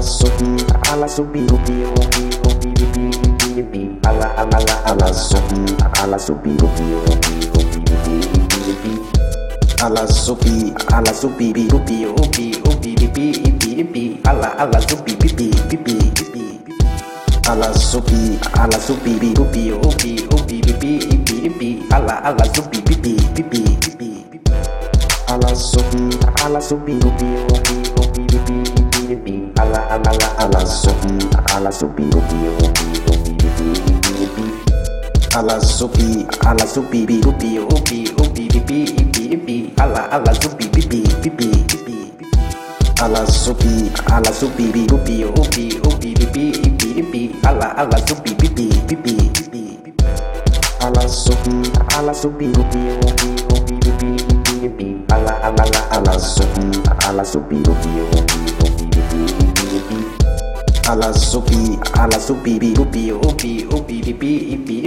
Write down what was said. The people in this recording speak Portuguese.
subi, ala subi, ubi, ubi, ubi, ubi, ubi, ubi, ala subi, ala subi, ubi, ubi, ubi, ubi, ubi, ala subi, ubi, ubi, ubi, ubi, ubi, ala subi, bibi, bibi, bibi, ala subi, ubi, ubi, ubi, ubi, ubi, ala subi, bibi, bibi, bibi, ala subi, ubi, ubi, ubi, ubi, ubi, ala subi, ubi, ubi, ubi, ubi, ala subi, ubi, ubi, ubi, ubi, ala subi, bibi, bibi, bibi, ala subi, ubi, ubi, ubi, ubi, ala subi, bibi, bibi, bibi, ala subi, ubi, ubi, ubi, ubi, ala subi, ubi, ubi, ubi, ala subi, ubi, ubi, ubi, ubi,